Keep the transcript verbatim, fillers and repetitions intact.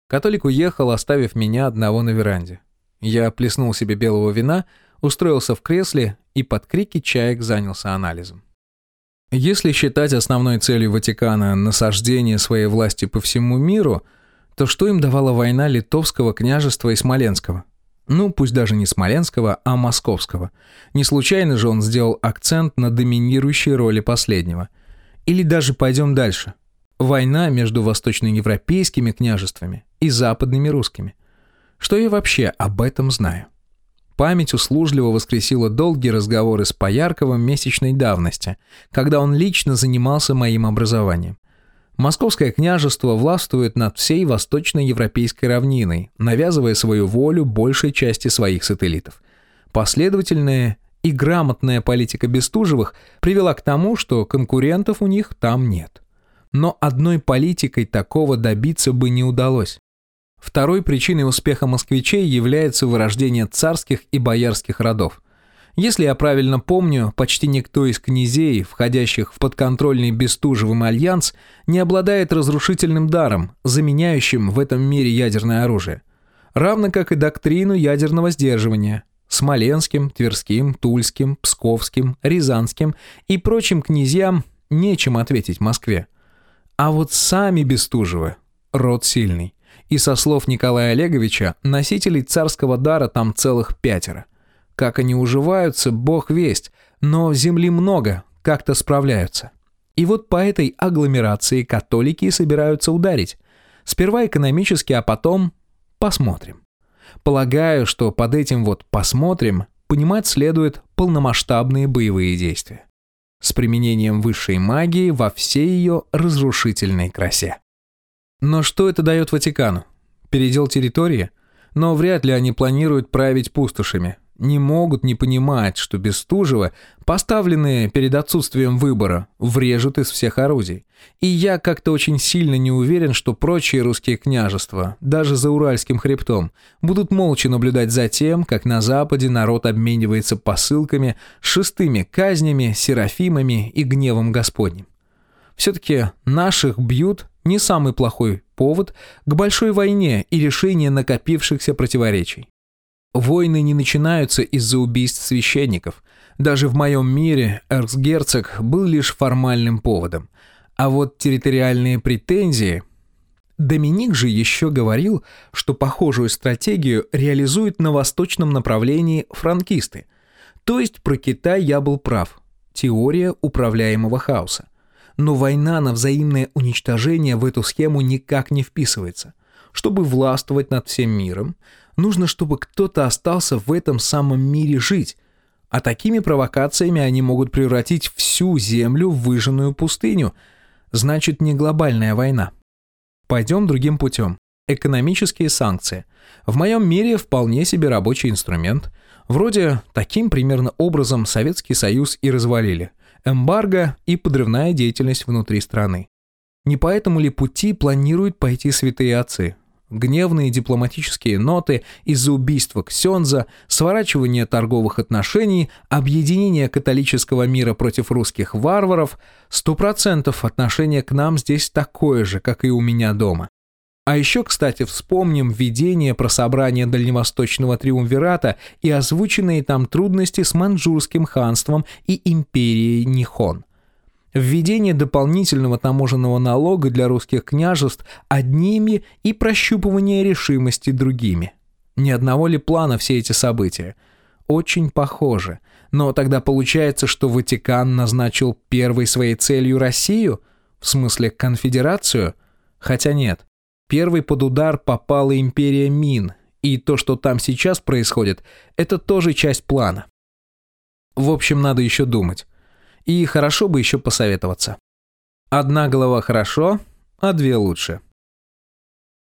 Католик уехал, оставив меня одного на веранде. Я плеснул себе белого вина, устроился в кресле и под крики чаек занялся анализом. Если считать основной целью Ватикана насаждение своей власти по всему миру, то что им давала война Литовского княжества и Смоленского? Ну, пусть даже не Смоленского, а Московского. Не случайно же он сделал акцент на доминирующей роли последнего. Или даже пойдем дальше. Война между восточноевропейскими княжествами и западными русскими. Что я вообще об этом знаю? Память услужливо воскресила долгие разговоры с Поярковым месячной давности, когда он лично занимался моим образованием. Московское княжество властвует над всей восточноевропейской равниной, навязывая свою волю большей части своих сателлитов. Последовательная и грамотная политика Бестужевых привела к тому, что конкурентов у них там нет. Но одной политикой такого добиться бы не удалось. Второй причиной успеха москвичей является вырождение царских и боярских родов. Если я правильно помню, почти никто из князей, входящих в подконтрольный Бестужевым альянс, не обладает разрушительным даром, заменяющим в этом мире ядерное оружие. Равно как и доктрину ядерного сдерживания. Смоленским, Тверским, Тульским, Псковским, Рязанским и прочим князьям нечем ответить Москве. А вот сами Бестужевы – род сильный. И со слов Николая Олеговича, носителей царского дара там целых пятеро. Как они уживаются, бог весть, но земли много, как-то справляются. И вот по этой агломерации католики собираются ударить. Сперва экономически, а потом посмотрим. Полагаю, что под этим вот «посмотрим» понимать следует полномасштабные боевые действия. С применением высшей магии во всей ее разрушительной красе. Но что это дает Ватикану? Передел территории? Но вряд ли они планируют править пустошами. Не могут не понимать, что Бестужевы, поставленные перед отсутствием выбора, врежут из всех орудий. И я как-то очень сильно не уверен, что прочие русские княжества, даже за Уральским хребтом, будут молча наблюдать за тем, как на Западе народ обменивается посылками с шестыми казнями, серафимами и гневом Господним. Все-таки наших бьют не самый плохой повод к большой войне и решению накопившихся противоречий. Войны не начинаются из-за убийств священников. Даже в моем мире эрцгерцог был лишь формальным поводом. А вот территориальные претензии... Доминик же еще говорил, что похожую стратегию реализуют на восточном направлении франкисты. То есть про Китай я был прав. Теория управляемого хаоса. Но война на взаимное уничтожение в эту схему никак не вписывается. Чтобы властвовать над всем миром, нужно, чтобы кто-то остался в этом самом мире жить, а такими провокациями они могут превратить всю землю в выжженную пустыню. Значит, не глобальная война. Пойдем другим путем. Экономические санкции. В моем мире вполне себе рабочий инструмент. Вроде таким примерно образом Советский Союз и развалили. Эмбарго и подрывная деятельность внутри страны. Не по этому ли пути планируют пойти святые отцы? Гневные дипломатические ноты из-за убийства ксенза, сворачивание торговых отношений, объединение католического мира против русских варваров, сто процентов отношение к нам здесь такое же, как и у меня дома. А еще, кстати, вспомним видение про собрание Дальневосточного триумвирата и озвученные там трудности с Маньчжурским ханством и империей Нихон. Введение дополнительного таможенного налога для русских княжеств одними и прощупывание решимости другими. Ни одного ли плана все эти события? Очень похоже. Но тогда получается, что Ватикан назначил первой своей целью Россию? В смысле конфедерацию? Хотя нет. Первой под удар попала империя Мин, и то, что там сейчас происходит, это тоже часть плана. В общем, надо еще думать. И хорошо бы еще посоветоваться. Одна голова хорошо, а две лучше.